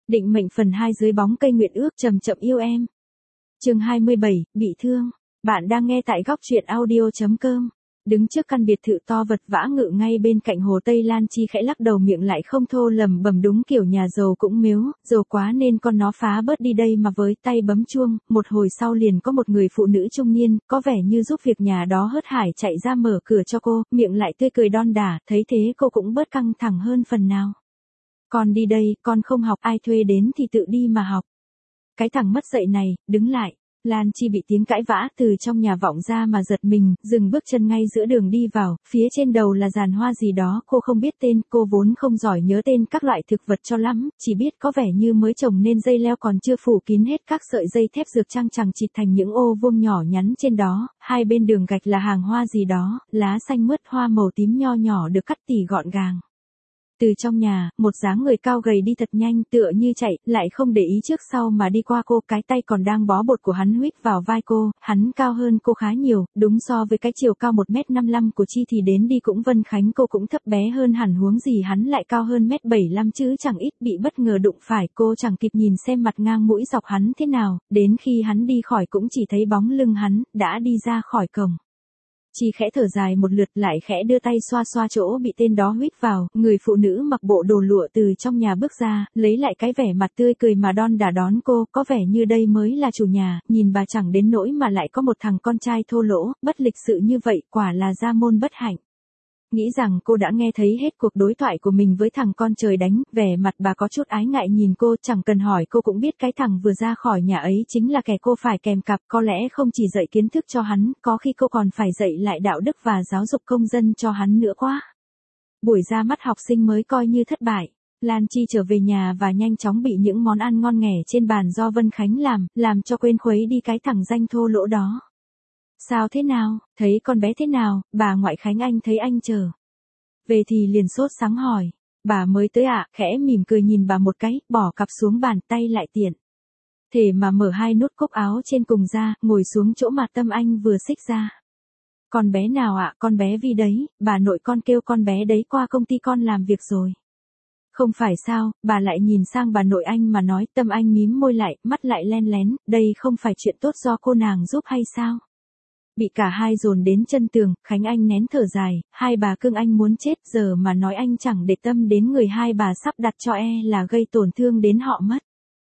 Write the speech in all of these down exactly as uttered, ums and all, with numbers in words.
Định mệnh phần hai dưới bóng cây nguyện ước chậm chậm yêu em. Chương hai mươi bảy, bị thương. Bạn đang nghe tại góc truyện audio chấm com. Đứng trước căn biệt thự to vật vã ngự ngay bên cạnh hồ Tây Lan Chi khẽ lắc đầu miệng lại không thô lầm bầm đúng kiểu nhà giàu cũng miếu, giàu quá nên con nó phá bớt đi đây mà với tay bấm chuông, một hồi sau liền có một người phụ nữ trung niên, có vẻ như giúp việc nhà đó hớt hải chạy ra mở cửa cho cô, miệng lại tươi cười đon đả, thấy thế cô cũng bớt căng thẳng hơn phần nào. Con đi đây, con không học, ai thuê đến thì tự đi mà học. Cái thằng mất dạy này, đứng lại. Lan Chi bị tiếng cãi vã từ trong nhà vọng ra mà giật mình, dừng bước chân ngay giữa đường đi vào, phía trên đầu là giàn hoa gì đó, cô không biết tên, cô vốn không giỏi nhớ tên các loại thực vật cho lắm, chỉ biết có vẻ như mới trồng nên dây leo còn chưa phủ kín hết các sợi dây thép dược trăng chằng chịt thành những ô vuông nhỏ nhắn trên đó, hai bên đường gạch là hàng hoa gì đó, lá xanh mướt hoa màu tím nho nhỏ được cắt tỉ gọn gàng. Từ trong nhà, một dáng người cao gầy đi thật nhanh tựa như chạy, lại không để ý trước sau mà đi qua cô, cái tay còn đang bó bột của hắn huých vào vai cô, hắn cao hơn cô khá nhiều, đúng so với cái chiều cao một mét năm mươi lăm của Chi thì đến đi cũng Vân Khánh cô cũng thấp bé hơn hẳn huống gì hắn lại cao hơn mét bảy mươi lăm chứ chẳng ít, bị bất ngờ đụng phải cô chẳng kịp nhìn xem mặt ngang mũi dọc hắn thế nào, đến khi hắn đi khỏi cũng chỉ thấy bóng lưng hắn, đã đi ra khỏi cổng. Chi khẽ thở dài một lượt lại khẽ đưa tay xoa xoa chỗ bị tên đó huých vào, người phụ nữ mặc bộ đồ lụa từ trong nhà bước ra, lấy lại cái vẻ mặt tươi cười mà đon đả đón cô, có vẻ như đây mới là chủ nhà, nhìn bà chẳng đến nỗi mà lại có một thằng con trai thô lỗ, bất lịch sự như vậy, quả là gia môn bất hạnh. Nghĩ rằng cô đã nghe thấy hết cuộc đối thoại của mình với thằng con trời đánh, vẻ mặt bà có chút ái ngại nhìn cô, chẳng cần hỏi cô cũng biết cái thằng vừa ra khỏi nhà ấy chính là kẻ cô phải kèm cặp, có lẽ không chỉ dạy kiến thức cho hắn, có khi cô còn phải dạy lại đạo đức và giáo dục công dân cho hắn nữa quá. Buổi ra mắt học sinh mới coi như thất bại. Lan Chi trở về nhà và nhanh chóng bị những món ăn ngon nghẻ trên bàn do Vân Khánh làm, làm cho quên khuấy đi cái thằng danh thô lỗ đó. Sao thế nào, thấy con bé thế nào, bà ngoại Khánh Anh thấy anh chờ về thì liền sốt sắng hỏi, bà mới tới ạ, à? Khẽ mỉm cười nhìn bà một cái, bỏ cặp xuống bàn tay lại tiện. Thế mà mở hai nút cúc áo trên cùng ra, ngồi xuống chỗ mà Tâm Anh vừa xích ra. Con bé nào ạ, à? Con bé Vi đấy, bà nội con kêu con bé đấy qua công ty con làm việc rồi. Không phải sao, bà lại nhìn sang bà nội anh mà nói, Tâm Anh mím môi lại, mắt lại len lén, đây không phải chuyện tốt do cô nàng giúp hay sao? Bị cả hai dồn đến chân tường, Khánh Anh nén thở dài, hai bà cưng anh muốn chết giờ mà nói anh chẳng để tâm đến người hai bà sắp đặt cho e là gây tổn thương đến họ mất.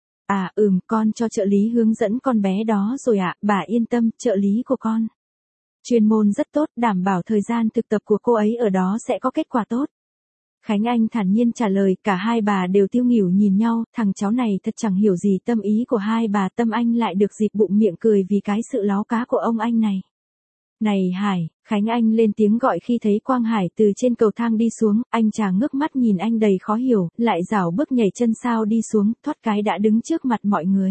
À ừm, con cho trợ lý hướng dẫn con bé đó rồi ạ, à, bà yên tâm, trợ lý của con chuyên môn rất tốt, đảm bảo thời gian thực tập của cô ấy ở đó sẽ có kết quả tốt. Khánh Anh thản nhiên trả lời, cả hai bà đều tiêu nghỉu nhìn nhau, thằng cháu này thật chẳng hiểu gì tâm ý của hai bà. Tâm Anh lại được dịp bụng miệng cười vì cái sự láo cá của ông anh này. Này Hải, Khánh Anh lên tiếng gọi khi thấy Quang Hải từ trên cầu thang đi xuống, anh chàng ngước mắt nhìn anh đầy khó hiểu, lại rảo bước nhảy chân sao đi xuống, thoát cái đã đứng trước mặt mọi người.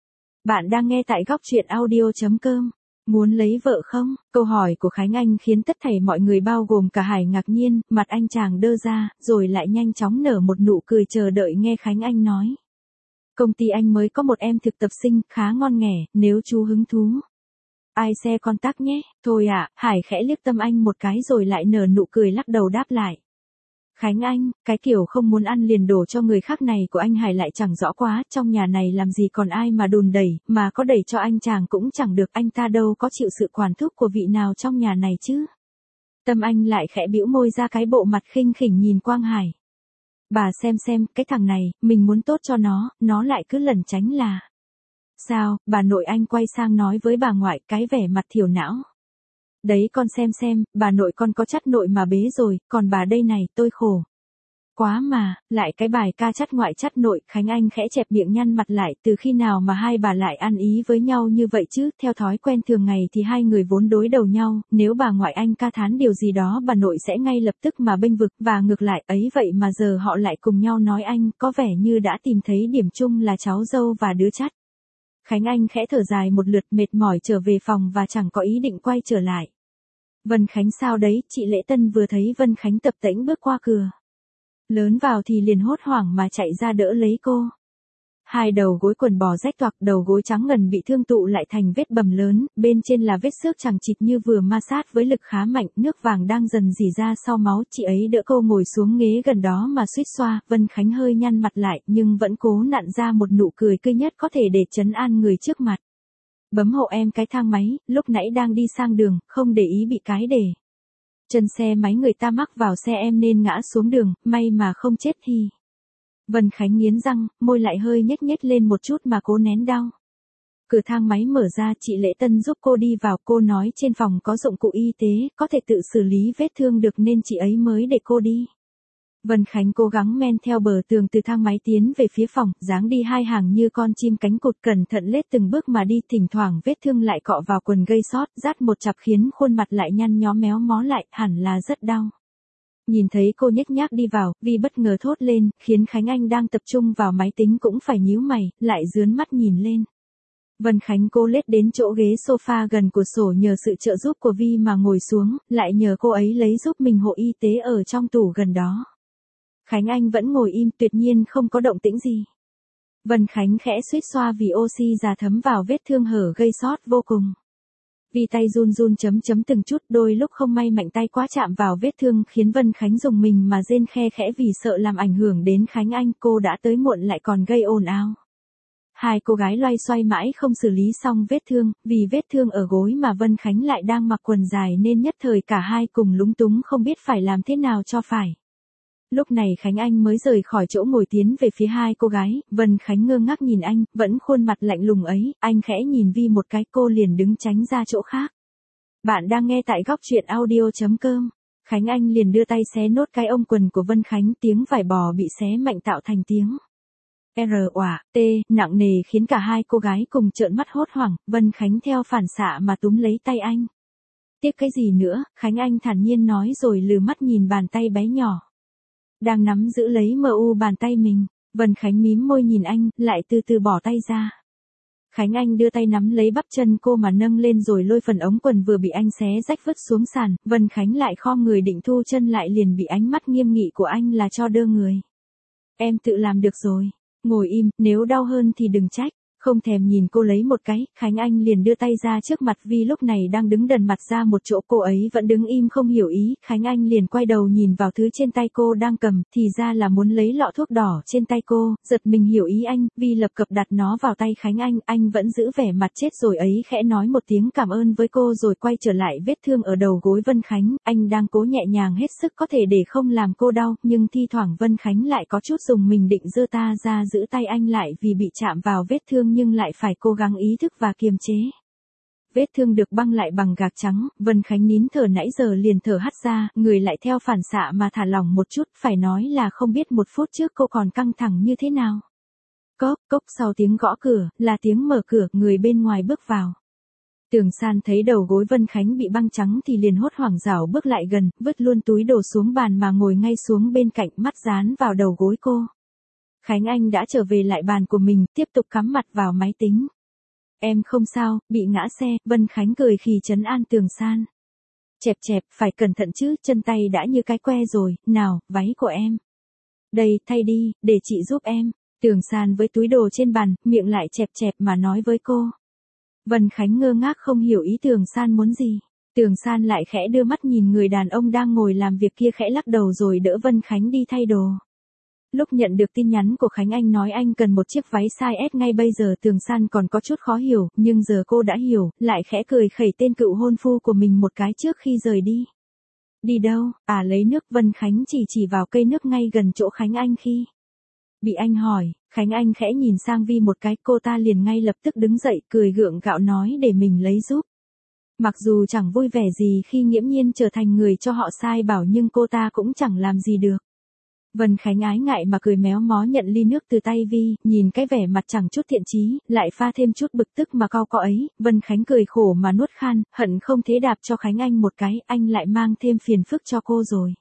Bạn đang nghe tại góc truyện audio chấm com. Muốn lấy vợ không? Câu hỏi của Khánh Anh khiến tất thảy mọi người bao gồm cả Hải ngạc nhiên, mặt anh chàng đơ ra, rồi lại nhanh chóng nở một nụ cười chờ đợi nghe Khánh Anh nói. Công ty anh mới có một em thực tập sinh, khá ngon nghẻ, nếu chú hứng thú. Ai xe contact nhé, thôi ạ, à, Hải khẽ liếc Tâm Anh một cái rồi lại nở nụ cười lắc đầu đáp lại. Khánh Anh, cái kiểu không muốn ăn liền đổ cho người khác này của anh Hải lại chẳng rõ quá, trong nhà này làm gì còn ai mà đùn đẩy, mà có đẩy cho anh chàng cũng chẳng được, anh ta đâu có chịu sự quản thúc của vị nào trong nhà này chứ. Tâm Anh lại khẽ bĩu môi ra cái bộ mặt khinh khỉnh nhìn Quang Hải. Bà xem xem, cái thằng này, mình muốn tốt cho nó, nó lại cứ lẩn tránh là. Sao, bà nội anh quay sang nói với bà ngoại, cái vẻ mặt thiểu não. Đấy con xem xem, bà nội con có chắt nội mà bế rồi, còn bà đây này, tôi khổ quá mà, lại cái bài ca chắt ngoại chắt nội. Khánh Anh khẽ chẹp miệng nhăn mặt lại, từ khi nào mà hai bà lại ăn ý với nhau như vậy chứ, theo thói quen thường ngày thì hai người vốn đối đầu nhau, nếu bà ngoại anh ca thán điều gì đó bà nội sẽ ngay lập tức mà bênh vực, và ngược lại ấy vậy mà giờ họ lại cùng nhau nói anh, có vẻ như đã tìm thấy điểm chung là cháu dâu và đứa chắt. Khánh Anh khẽ thở dài một lượt mệt mỏi trở về phòng và chẳng có ý định quay trở lại. Vân Khánh sao đấy, chị Lễ Tân vừa thấy Vân Khánh tập tễnh bước qua cửa lớn vào thì liền hốt hoảng mà chạy ra đỡ lấy cô. Hai đầu gối quần bò rách toạc, đầu gối trắng ngần bị thương tụ lại thành vết bầm lớn, bên trên là vết xước chằng chịt như vừa ma sát với lực khá mạnh, nước vàng đang dần rỉ ra sau máu, chị ấy đỡ cô ngồi xuống ghế gần đó mà suýt xoa, Vân Khánh hơi nhăn mặt lại, nhưng vẫn cố nặn ra một nụ cười tươi nhất có thể để trấn an người trước mặt. Bấm hộ em cái thang máy, lúc nãy đang đi sang đường, không để ý bị cái để chân xe máy người ta mắc vào xe em nên ngã xuống đường, may mà không chết thì. Vân Khánh nghiến răng, môi lại hơi nhếch nhếch lên một chút mà cố nén đau. Cửa thang máy mở ra, chị Lễ Tân giúp cô đi vào, cô nói trên phòng có dụng cụ y tế, có thể tự xử lý vết thương được nên chị ấy mới để cô đi. Vân Khánh cố gắng men theo bờ tường từ thang máy tiến về phía phòng, dáng đi hai hàng như con chim cánh cụt cẩn thận lết từng bước mà đi, thỉnh thoảng vết thương lại cọ vào quần gây xót, rát một chặp khiến khuôn mặt lại nhăn nhó méo mó lại, hẳn là rất đau. Nhìn thấy cô nhếch nhác đi vào, Vi bất ngờ thốt lên, khiến Khánh Anh đang tập trung vào máy tính cũng phải nhíu mày, lại dướn mắt nhìn lên. Vân Khánh cố lết đến chỗ ghế sofa gần cửa sổ nhờ sự trợ giúp của Vi mà ngồi xuống, lại nhờ cô ấy lấy giúp mình hộ y tế ở trong tủ gần đó. Khánh Anh vẫn ngồi im, tuyệt nhiên không có động tĩnh gì. Vân Khánh khẽ suýt xoa vì oxy già thấm vào vết thương hở gây xót vô cùng. Vì tay run run chấm chấm từng chút, đôi lúc không may mạnh tay quá chạm vào vết thương khiến Vân Khánh dùng mình mà rên khe khẽ vì sợ làm ảnh hưởng đến Khánh Anh, cô đã tới muộn lại còn gây ồn ào. Hai cô gái loay xoay mãi không xử lý xong vết thương, vì vết thương ở gối mà Vân Khánh lại đang mặc quần dài nên nhất thời cả hai cùng lúng túng không biết phải làm thế nào cho phải. Lúc này Khánh Anh mới rời khỏi chỗ ngồi tiến về phía hai cô gái, Vân Khánh ngơ ngác nhìn anh, vẫn khuôn mặt lạnh lùng ấy, anh khẽ nhìn Vi một cái, cô liền đứng tránh ra chỗ khác. Bạn đang nghe tại góc truyện audio chấm com. Khánh Anh liền đưa tay xé nốt cái ông quần của Vân Khánh, tiếng vải bò bị xé mạnh tạo thành tiếng R òa, T, nặng nề khiến cả hai cô gái cùng trợn mắt hốt hoảng, Vân Khánh theo phản xạ mà túm lấy tay anh. Tiếp cái gì nữa, Khánh Anh thản nhiên nói rồi lừ mắt nhìn bàn tay bé nhỏ đang nắm giữ lấy mờ u bàn tay mình. Vân Khánh mím môi nhìn anh, lại từ từ bỏ tay ra. Khánh Anh đưa tay nắm lấy bắp chân cô mà nâng lên rồi lôi phần ống quần vừa bị anh xé rách vứt xuống sàn, Vân Khánh lại khom người định thu chân lại liền bị ánh mắt nghiêm nghị của anh là cho đơ người. Em tự làm được rồi, ngồi im, nếu đau hơn thì đừng trách. Không thèm nhìn cô lấy một cái, Khánh Anh liền đưa tay ra trước mặt Vi lúc này đang đứng đần mặt ra một chỗ, cô ấy vẫn đứng im không hiểu ý, Khánh Anh liền quay đầu nhìn vào thứ trên tay cô đang cầm, thì ra là muốn lấy lọ thuốc đỏ trên tay cô, giật mình hiểu ý anh, Vi lập cập đặt nó vào tay Khánh Anh, anh vẫn giữ vẻ mặt chết rồi ấy khẽ nói một tiếng cảm ơn với cô rồi quay trở lại vết thương ở đầu gối Vân Khánh, anh đang cố nhẹ nhàng hết sức có thể để không làm cô đau, nhưng thi thoảng Vân Khánh lại có chút dùng mình định giơ ta ra giữ tay anh lại vì bị chạm vào vết thương nhưng lại phải cố gắng ý thức và kiềm chế. Vết thương được băng lại bằng gạc trắng, Vân Khánh nín thở nãy giờ liền thở hắt ra, người lại theo phản xạ mà thả lỏng một chút, phải nói là không biết một phút trước cô còn căng thẳng như thế nào. Cốc, cốc sau tiếng gõ cửa, là tiếng mở cửa, người bên ngoài bước vào. Tường San thấy đầu gối Vân Khánh bị băng trắng thì liền hốt hoảng rảo bước lại gần, vứt luôn túi đồ xuống bàn mà ngồi ngay xuống bên cạnh, mắt dán vào đầu gối cô. Khánh Anh đã trở về lại bàn của mình, tiếp tục cắm mặt vào máy tính. Em không sao, bị ngã xe, Vân Khánh cười khì trấn an Tường San. Chẹp chẹp, phải cẩn thận chứ, chân tay đã như cái que rồi, nào, váy của em. Đây, thay đi, để chị giúp em. Tường San với túi đồ trên bàn, miệng lại chẹp chẹp mà nói với cô. Vân Khánh ngơ ngác không hiểu ý Tường San muốn gì. Tường San lại khẽ đưa mắt nhìn người đàn ông đang ngồi làm việc kia khẽ lắc đầu rồi đỡ Vân Khánh đi thay đồ. Lúc nhận được tin nhắn của Khánh Anh nói anh cần một chiếc váy size S ngay bây giờ Tường San còn có chút khó hiểu, nhưng giờ cô đã hiểu, lại khẽ cười khẩy tên cựu hôn phu của mình một cái trước khi rời đi. Đi đâu? À lấy nước, Vân Khánh chỉ chỉ vào cây nước ngay gần chỗ Khánh Anh khi bị anh hỏi, Khánh Anh khẽ nhìn sang Vi một cái, cô ta liền ngay lập tức đứng dậy cười gượng gạo nói để mình lấy giúp. Mặc dù chẳng vui vẻ gì khi nghiễm nhiên trở thành người cho họ sai bảo nhưng cô ta cũng chẳng làm gì được. Vân Khánh ái ngại mà cười méo mó nhận ly nước từ tay Vi, nhìn cái vẻ mặt chẳng chút thiện chí, lại pha thêm chút bực tức mà cau có ấy, Vân Khánh cười khổ mà nuốt khan, hận không thế đạp cho Khánh Anh một cái, anh lại mang thêm phiền phức cho cô rồi.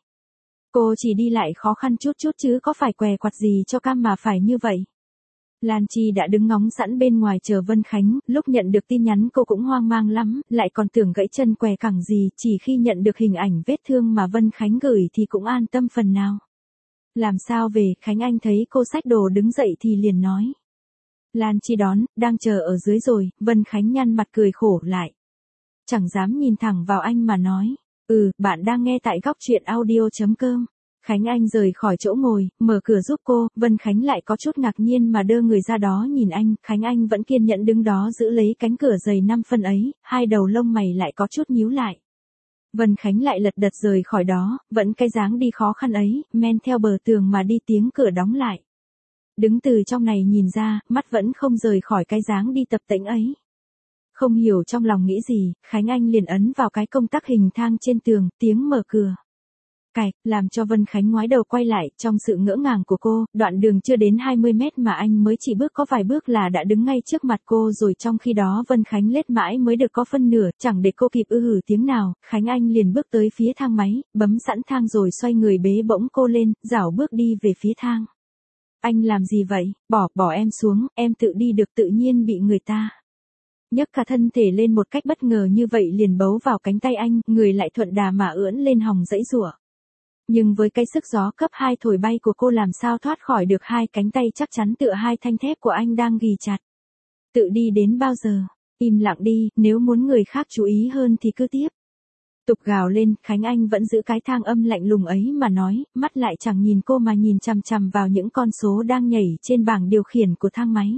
Cô chỉ đi lại khó khăn chút chút chứ có phải què quặt gì cho cam mà phải như vậy. Lan Chi đã đứng ngóng sẵn bên ngoài chờ Vân Khánh, lúc nhận được tin nhắn cô cũng hoang mang lắm, lại còn tưởng gãy chân què cẳng gì, chỉ khi nhận được hình ảnh vết thương mà Vân Khánh gửi thì cũng an tâm phần nào. Làm sao về, Khánh Anh thấy cô xách đồ đứng dậy thì liền nói. Lan Chi đón, đang chờ ở dưới rồi, Vân Khánh nhăn mặt cười khổ lại. Chẳng dám nhìn thẳng vào anh mà nói. Ừ, bạn đang nghe tại góc truyện audio.com. Khánh Anh rời khỏi chỗ ngồi, mở cửa giúp cô, Vân Khánh lại có chút ngạc nhiên mà đơ người ra đó nhìn anh, Khánh Anh vẫn kiên nhẫn đứng đó giữ lấy cánh cửa dày năm phân ấy, hai đầu lông mày lại có chút nhíu lại. Vân Khánh lại lật đật rời khỏi đó, vẫn cái dáng đi khó khăn ấy, men theo bờ tường mà đi tiếng cửa đóng lại. Đứng từ trong này nhìn ra, mắt vẫn không rời khỏi cái dáng đi tập tễnh ấy. Không hiểu trong lòng nghĩ gì, Khánh Anh liền ấn vào cái công tắc hình thang trên tường, tiếng mở cửa. Cạch, làm cho Vân Khánh ngoái đầu quay lại, trong sự ngỡ ngàng của cô, đoạn đường chưa đến hai mươi mét mà anh mới chỉ bước có vài bước là đã đứng ngay trước mặt cô rồi, trong khi đó Vân Khánh lết mãi mới được có phân nửa, chẳng để cô kịp ư hử tiếng nào, Khánh Anh liền bước tới phía thang máy, bấm sẵn thang rồi xoay người bế bỗng cô lên, rảo bước đi về phía thang. Anh làm gì vậy, bỏ, bỏ em xuống, em tự đi được, tự nhiên bị người ta nhấc cả thân thể lên một cách bất ngờ như vậy liền bấu vào cánh tay anh, người lại thuận đà mà ưỡn lên hòng giãy giụa. Nhưng với cái sức gió cấp hai thổi bay của cô làm sao thoát khỏi được hai cánh tay chắc chắn tựa hai thanh thép của anh đang ghì chặt. Tự đi đến bao giờ? Im lặng đi, nếu muốn người khác chú ý hơn thì cứ tiếp tục gào lên, Khánh Anh vẫn giữ cái thang âm lạnh lùng ấy mà nói, mắt lại chẳng nhìn cô mà nhìn chằm chằm vào những con số đang nhảy trên bảng điều khiển của thang máy.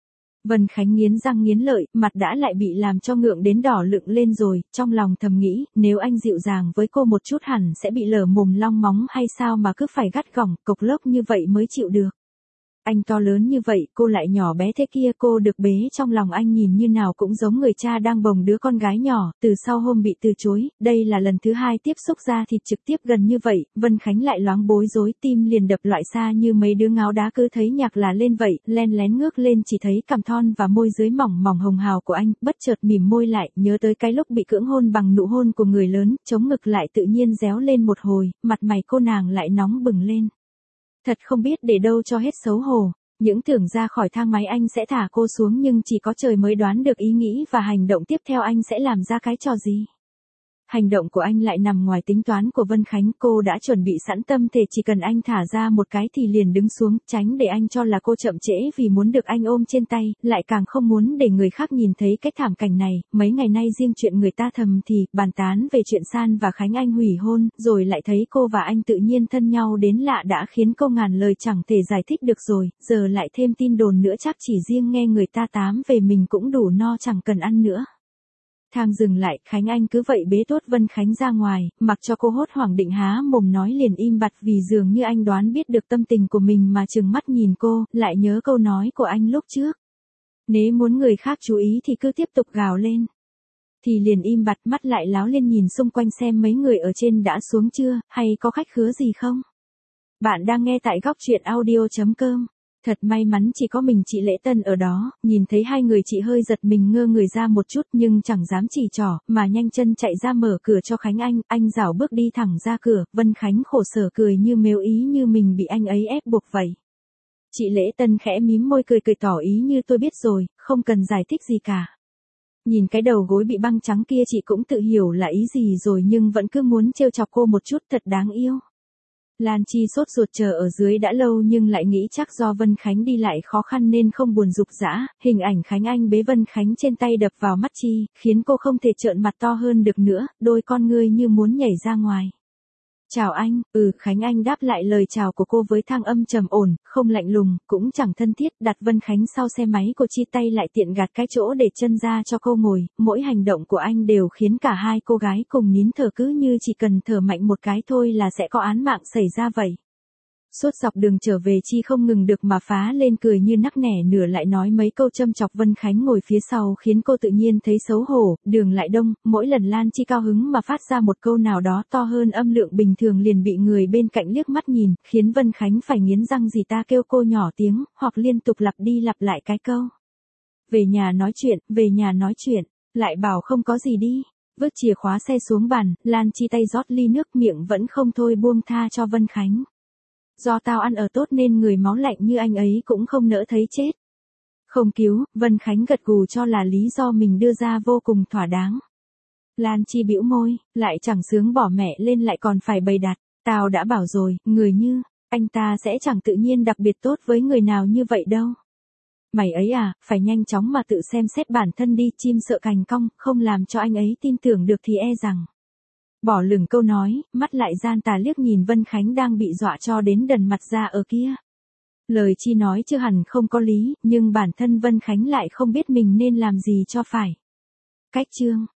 Vân Khánh nghiến răng nghiến lợi, mặt đã lại bị làm cho ngượng đến đỏ lựng lên rồi, trong lòng thầm nghĩ, nếu anh dịu dàng với cô một chút hẳn sẽ bị lở mồm long móng hay sao mà cứ phải gắt gỏng, cộc lốc như vậy mới chịu được. Anh to lớn như vậy, cô lại nhỏ bé thế kia, cô được bế trong lòng anh nhìn như nào cũng giống người cha đang bồng đứa con gái nhỏ, từ sau hôm bị từ chối, đây là lần thứ hai tiếp xúc da thịt trực tiếp gần như vậy, Vân Khánh lại loáng bối rối, tim liền đập loại xa như mấy đứa ngáo đá cứ thấy nhạc là lên vậy, len lén ngước lên chỉ thấy cằm thon và môi dưới mỏng mỏng hồng hào của anh, bất chợt mỉm môi lại, nhớ tới cái lúc bị cưỡng hôn bằng nụ hôn của người lớn, chống ngực lại tự nhiên réo lên một hồi, mặt mày cô nàng lại nóng bừng lên. Thật không biết để đâu cho hết xấu hổ, những tưởng ra khỏi thang máy anh sẽ thả cô xuống nhưng chỉ có trời mới đoán được ý nghĩ và hành động tiếp theo anh sẽ làm ra cái trò gì. Hành động của anh lại nằm ngoài tính toán của Vân Khánh, cô đã chuẩn bị sẵn tâm thể chỉ cần anh thả ra một cái thì liền đứng xuống, tránh để anh cho là cô chậm trễ vì muốn được anh ôm trên tay, lại càng không muốn để người khác nhìn thấy cái thảm cảnh này, mấy ngày nay riêng chuyện người ta thầm thì, bàn tán về chuyện San và Khánh Anh hủy hôn, rồi lại thấy cô và anh tự nhiên thân nhau đến lạ đã khiến cô ngàn lời chẳng thể giải thích được rồi, giờ lại thêm tin đồn nữa chắc chỉ riêng nghe người ta tám về mình cũng đủ no chẳng cần ăn nữa. Thang dừng lại, Khánh Anh cứ vậy bế tốt Vân Khánh ra ngoài, mặc cho cô hốt hoảng định há mồm nói liền im bặt vì dường như anh đoán biết được tâm tình của mình mà trừng mắt nhìn cô, lại nhớ câu nói của anh lúc trước. Nếu muốn người khác chú ý thì cứ tiếp tục gào lên. Thì liền im bặt, mắt lại láo lên nhìn xung quanh xem mấy người ở trên đã xuống chưa, hay có khách khứa gì không. Bạn đang nghe tại góc truyện audio.com. Thật may mắn chỉ có mình chị Lễ Tân ở đó, nhìn thấy hai người chị hơi giật mình ngơ người ra một chút nhưng chẳng dám chỉ trỏ, mà nhanh chân chạy ra mở cửa cho Khánh Anh, anh rảo bước đi thẳng ra cửa, Vân Khánh khổ sở cười như mếu ý như mình bị anh ấy ép buộc vậy. Chị Lễ Tân khẽ mím môi cười cười tỏ ý như tôi biết rồi, không cần giải thích gì cả. Nhìn cái đầu gối bị băng trắng kia chị cũng tự hiểu là ý gì rồi nhưng vẫn cứ muốn trêu chọc cô một chút, thật đáng yêu. Lan Chi sốt ruột chờ ở dưới đã lâu nhưng lại nghĩ chắc do Vân Khánh đi lại khó khăn nên không buồn rục rã, hình ảnh Khánh Anh bế Vân Khánh trên tay đập vào mắt Chi, khiến cô không thể trợn mặt to hơn được nữa, đôi con ngươi như muốn nhảy ra ngoài. Chào anh, ừ, Khánh Anh đáp lại lời chào của cô với thang âm trầm ổn, không lạnh lùng, cũng chẳng thân thiết, đặt Vân Khánh sau xe máy của Chi tay lại tiện gạt cái chỗ để chân ra cho cô ngồi, mỗi hành động của anh đều khiến cả hai cô gái cùng nín thở cứ như chỉ cần thở mạnh một cái thôi là sẽ có án mạng xảy ra vậy. Suốt dọc đường trở về Chi không ngừng được mà phá lên cười như nắc nẻ nửa lại nói mấy câu châm chọc Vân Khánh ngồi phía sau khiến cô tự nhiên thấy xấu hổ, đường lại đông, mỗi lần Lan Chi cao hứng mà phát ra một câu nào đó to hơn âm lượng bình thường liền bị người bên cạnh liếc mắt nhìn, khiến Vân Khánh phải nghiến răng gì ta kêu cô nhỏ tiếng, hoặc liên tục lặp đi lặp lại cái câu. Về nhà nói chuyện, về nhà nói chuyện, lại bảo không có gì đi. Vứt chìa khóa xe xuống bàn, Lan Chi tay rót ly nước miệng vẫn không thôi buông tha cho Vân Khánh. Do tao ăn ở tốt nên người máu lạnh như anh ấy cũng không nỡ thấy chết. Không cứu, Vân Khánh gật gù cho là lý do mình đưa ra vô cùng thỏa đáng. Lan Chi bĩu môi, lại chẳng sướng bỏ mẹ lên lại còn phải bày đặt. Tao đã bảo rồi, người như anh ta sẽ chẳng tự nhiên đặc biệt tốt với người nào như vậy đâu. Mày ấy à, phải nhanh chóng mà tự xem xét bản thân đi, chim sợ cành cong, không làm cho anh ấy tin tưởng được thì e rằng. Bỏ lửng câu nói, mắt lại gian tà liếc nhìn Vân Khánh đang bị dọa cho đến đần mặt ra ở kia. Lời Chi nói chưa hẳn không có lý, nhưng bản thân Vân Khánh lại không biết mình nên làm gì cho phải. Cách chương